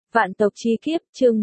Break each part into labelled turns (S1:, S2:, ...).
S1: Vạn tộc chi kiếp, chương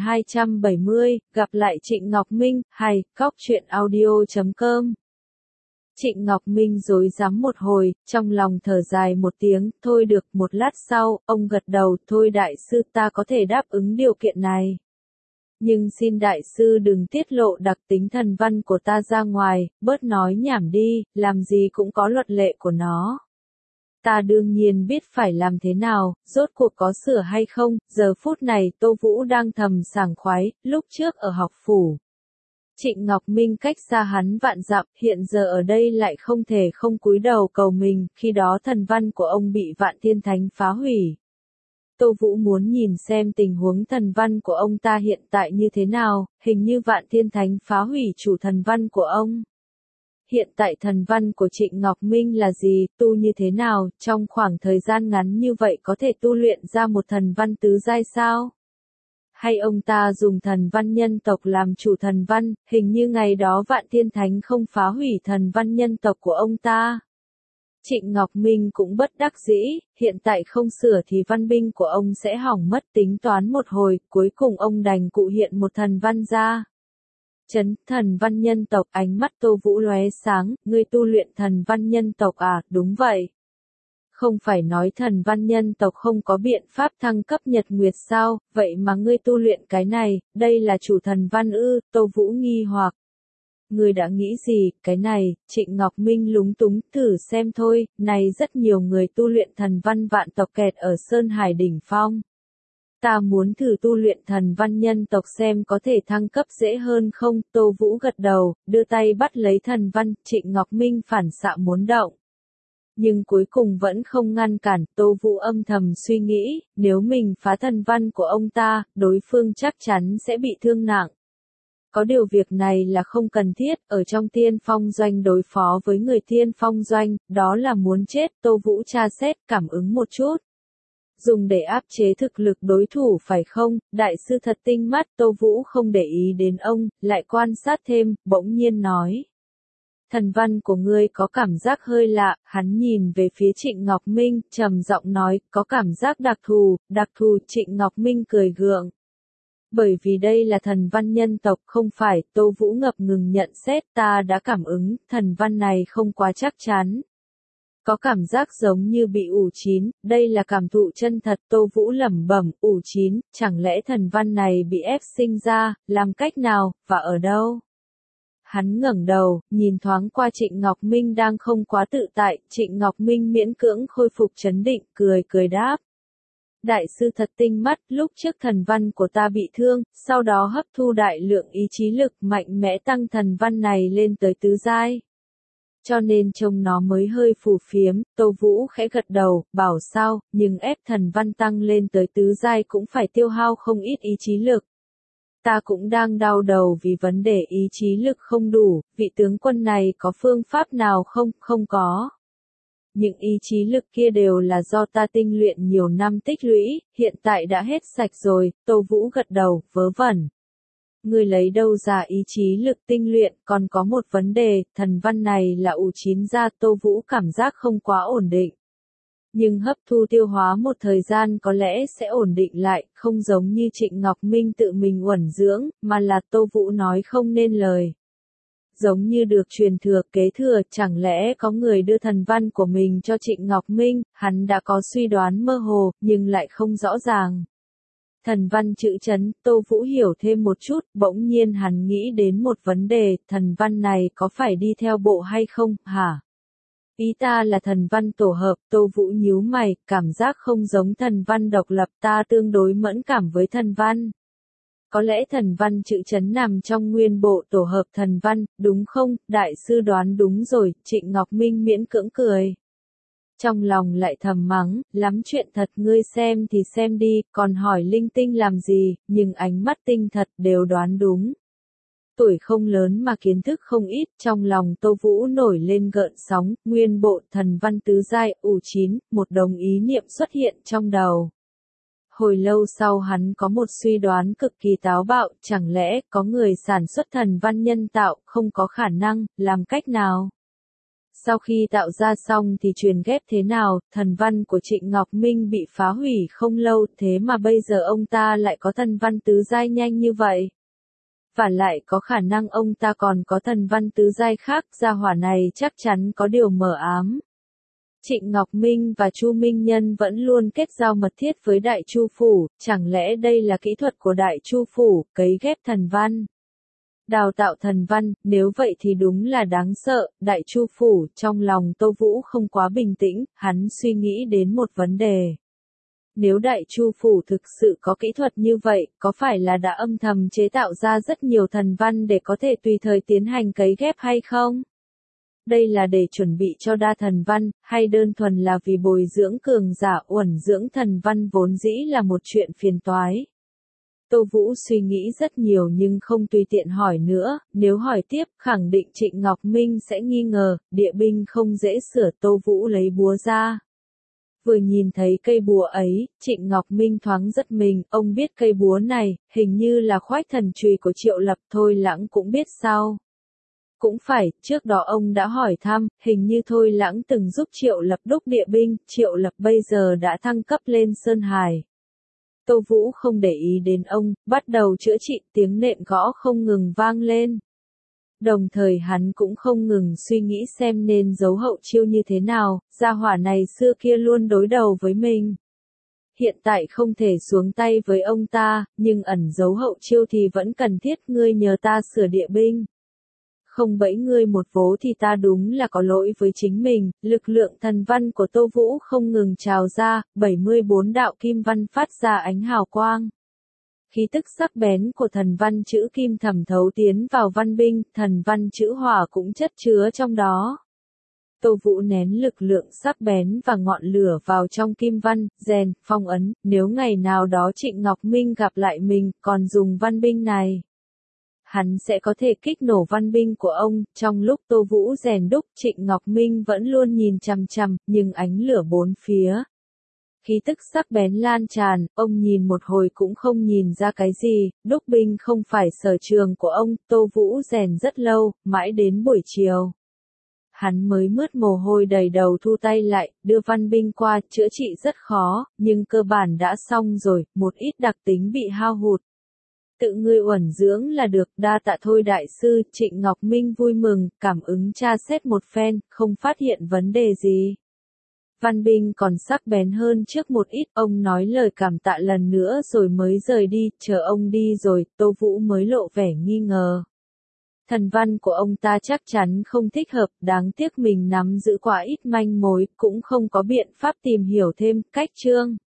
S1: 1270, gặp lại Trịnh Ngọc Minh, hay, góc truyện audio.com. Trịnh Ngọc Minh rối rắm một hồi, trong lòng thở dài một tiếng, thôi được. Một lát sau, ông gật đầu, thôi đại sư, ta có thể đáp ứng điều kiện này. Nhưng xin đại sư đừng tiết lộ đặc tính thần văn của ta ra ngoài, bớt nói nhảm đi, làm gì cũng có luật lệ của nó. Ta đương nhiên biết phải làm thế nào, rốt cuộc có sửa hay không. Giờ phút này Tô Vũ đang thầm sảng khoái, lúc trước ở học phủ. Trịnh Ngọc Minh cách xa hắn vạn dặm, hiện giờ ở đây lại không thể không cúi đầu cầu mình, khi đó thần văn của ông bị Vạn Thiên Thánh phá hủy. Tô Vũ muốn nhìn xem tình huống thần văn của ông ta hiện tại như thế nào, hình như Vạn Thiên Thánh phá hủy chủ thần văn của ông. Hiện tại thần văn của Trịnh Ngọc Minh là gì, tu như thế nào, trong khoảng thời gian ngắn như vậy có thể tu luyện ra một thần văn tứ giai sao? Hay ông ta dùng thần văn nhân tộc làm chủ thần văn, hình như ngày đó Vạn Thiên Thánh không phá hủy thần văn nhân tộc của ông ta. Trịnh Ngọc Minh cũng bất đắc dĩ, hiện tại không sửa thì văn binh của ông sẽ hỏng mất, tính toán một hồi, cuối cùng ông đành cụ hiện một thần văn ra. Thần văn nhân tộc, ánh mắt Tô Vũ lóe sáng, ngươi tu luyện thần văn nhân tộc à, đúng vậy. Không phải nói thần văn nhân tộc không có biện pháp thăng cấp nhật nguyệt sao, vậy mà ngươi tu luyện cái này, đây là chủ thần văn ư, Tô Vũ nghi hoặc. Ngươi đã nghĩ gì, cái này, Trịnh Ngọc Minh lúng túng, thử xem thôi, này rất nhiều người tu luyện thần văn vạn tộc kẹt ở Sơn Hải đỉnh phong. Ta muốn thử tu luyện thần văn nhân tộc xem có thể thăng cấp dễ hơn không, Tô Vũ gật đầu, đưa tay bắt lấy thần văn, Trịnh Ngọc Minh phản xạ muốn động. Nhưng cuối cùng vẫn không ngăn cản, Tô Vũ âm thầm suy nghĩ, nếu mình phá thần văn của ông ta, đối phương chắc chắn sẽ bị thương nặng. Có điều việc này là không cần thiết, ở trong Tiên Phong Doanh đối phó với người Tiên Phong Doanh, đó là muốn chết, Tô Vũ tra xét, cảm ứng một chút. Dùng để áp chế thực lực đối thủ phải không, đại sư thật tinh mắt, Tô Vũ không để ý đến ông, lại quan sát thêm, bỗng nhiên nói. Thần văn của ngươi có cảm giác hơi lạ, hắn nhìn về phía Trịnh Ngọc Minh, trầm giọng nói, có cảm giác đặc thù, Trịnh Ngọc Minh cười gượng. Bởi vì đây là thần văn nhân tộc không phải, Tô Vũ ngập ngừng nhận xét, ta đã cảm ứng, thần văn này không quá chắc chắn. Có cảm giác giống như bị ủ chín, đây là cảm thụ chân thật, Tô Vũ lẩm bẩm, ủ chín, chẳng lẽ thần văn này bị ép sinh ra, làm cách nào, và ở đâu? Hắn ngẩng đầu, nhìn thoáng qua Trịnh Ngọc Minh đang không quá tự tại, Trịnh Ngọc Minh miễn cưỡng khôi phục trấn định, cười đáp. Đại sư thật tinh mắt, lúc trước thần văn của ta bị thương, sau đó hấp thu đại lượng ý chí lực mạnh mẽ tăng thần văn này lên tới tứ giai. Cho nên trông nó mới hơi phù phiếm, Tô Vũ khẽ gật đầu, bảo sao, nhưng ép thần văn tăng lên tới tứ giai cũng phải tiêu hao không ít ý chí lực. Ta cũng đang đau đầu vì vấn đề ý chí lực không đủ, vị tướng quân này có phương pháp nào không, không có. Những ý chí lực kia đều là do ta tinh luyện nhiều năm tích lũy, hiện tại đã hết sạch rồi, Tô Vũ gật đầu, vớ vẩn. Ngươi lấy đâu ra ý chí lực tinh luyện, còn có một vấn đề, thần văn này là ủ chín ra, Tô Vũ cảm giác không quá ổn định. Nhưng hấp thu tiêu hóa một thời gian có lẽ sẽ ổn định lại, không giống như Trịnh Ngọc Minh tự mình uẩn dưỡng, mà là Tô Vũ nói không nên lời. Giống như được truyền thừa kế thừa, chẳng lẽ có người đưa thần văn của mình cho Trịnh Ngọc Minh, hắn đã có suy đoán mơ hồ, nhưng lại không rõ ràng. Thần văn chữ chấn, Tô Vũ hiểu thêm một chút, bỗng nhiên hắn nghĩ đến một vấn đề, thần văn này có phải đi theo bộ hay không, hả? Ý ta là thần văn tổ hợp, Tô Vũ nhíu mày, cảm giác không giống thần văn độc lập, ta tương đối mẫn cảm với thần văn. Có lẽ thần văn chữ chấn nằm trong nguyên bộ tổ hợp thần văn, đúng không? Đại sư đoán đúng rồi, Trịnh Ngọc Minh miễn cưỡng cười. Trong lòng lại thầm mắng, lắm chuyện thật, ngươi xem thì xem đi, còn hỏi linh tinh làm gì, nhưng ánh mắt tinh thật đều đoán đúng. Tuổi không lớn mà kiến thức không ít, trong lòng Tô Vũ nổi lên gợn sóng, nguyên bộ thần văn tứ giai, ủ chín, một đồng ý niệm xuất hiện trong đầu. Hồi lâu sau hắn có một suy đoán cực kỳ táo bạo, chẳng lẽ có người sản xuất thần văn nhân tạo, không có khả năng, làm cách nào? Sau khi tạo ra xong thì truyền ghép thế nào, thần văn của Trịnh Ngọc Minh bị phá hủy không lâu, thế mà bây giờ ông ta lại có thần văn tứ giai nhanh như vậy. Và lại có khả năng ông ta còn có thần văn tứ giai khác, gia hỏa này chắc chắn có điều mờ ám. Trịnh Ngọc Minh và Chu Minh Nhân vẫn luôn kết giao mật thiết với Đại Chu Phủ, chẳng lẽ đây là kỹ thuật của Đại Chu Phủ, cấy ghép thần văn? Đào tạo thần văn, nếu vậy thì đúng là đáng sợ. Đại Chu Phủ, trong lòng Tô Vũ không quá bình tĩnh, hắn suy nghĩ đến một vấn đề. Nếu Đại Chu Phủ thực sự có kỹ thuật như vậy, có phải là đã âm thầm chế tạo ra rất nhiều thần văn để có thể tùy thời tiến hành cấy ghép hay không? Đây là để chuẩn bị cho đa thần văn, hay đơn thuần là vì bồi dưỡng cường giả uẩn dưỡng thần văn vốn dĩ là một chuyện phiền toái? Tô Vũ suy nghĩ rất nhiều nhưng không tùy tiện hỏi nữa, nếu hỏi tiếp, khẳng định Trịnh Ngọc Minh sẽ nghi ngờ, địa binh không dễ sửa. Tô Vũ lấy búa ra. Vừa nhìn thấy cây búa ấy, Trịnh Ngọc Minh thoáng giật mình, ông biết cây búa này, hình như là khoách thần chùy của Triệu Lập. Thôi Lãng cũng biết sao. Cũng phải, trước đó ông đã hỏi thăm, hình như Thôi Lãng từng giúp Triệu Lập đúc địa binh, Triệu Lập bây giờ đã thăng cấp lên Sơn Hải. Tô Vũ không để ý đến ông, bắt đầu chữa trị, tiếng nện gõ không ngừng vang lên. Đồng thời hắn cũng không ngừng suy nghĩ xem nên giấu hậu chiêu như thế nào, gia hỏa này xưa kia luôn đối đầu với mình. Hiện tại không thể xuống tay với ông ta, nhưng ẩn giấu hậu chiêu thì vẫn cần thiết. Ngươi nhờ ta sửa địa binh. Không bẫy ngươi một vố thì ta đúng là có lỗi với chính mình. Lực lượng thần văn của Tô Vũ không ngừng trào ra, 74 đạo kim văn phát ra ánh hào quang. Khí tức sắc bén của thần văn chữ kim thẩm thấu tiến vào văn binh, thần văn chữ hỏa cũng chất chứa trong đó. Tô Vũ nén lực lượng sắc bén và ngọn lửa vào trong kim văn, rèn, phong ấn, nếu ngày nào đó Trịnh Ngọc Minh gặp lại mình, còn dùng văn binh này. Hắn sẽ có thể kích nổ văn binh của ông. Trong lúc Tô Vũ rèn đúc, Trịnh Ngọc Minh vẫn luôn nhìn chằm chằm, nhưng ánh lửa bốn phía. Khí tức sắc bén lan tràn, ông nhìn một hồi cũng không nhìn ra cái gì, đúc binh không phải sở trường của ông. Tô Vũ rèn rất lâu, mãi đến buổi chiều. Hắn mới mướt mồ hôi đầy đầu thu tay lại, đưa văn binh qua, chữa trị rất khó, nhưng cơ bản đã xong rồi, một ít đặc tính bị hao hụt. Tự ngươi uẩn dưỡng là được, đa tạ Thôi đại sư. Trịnh Ngọc Minh vui mừng, cảm ứng tra xét một phen, không phát hiện vấn đề gì. Văn binh còn sắc bén hơn trước một ít, ông nói lời cảm tạ lần nữa rồi mới rời đi, chờ ông đi rồi, Tô Vũ mới lộ vẻ nghi ngờ. Thần văn của ông ta chắc chắn không thích hợp, đáng tiếc mình nắm giữ quá ít manh mối, cũng không có biện pháp tìm hiểu thêm. Cách chương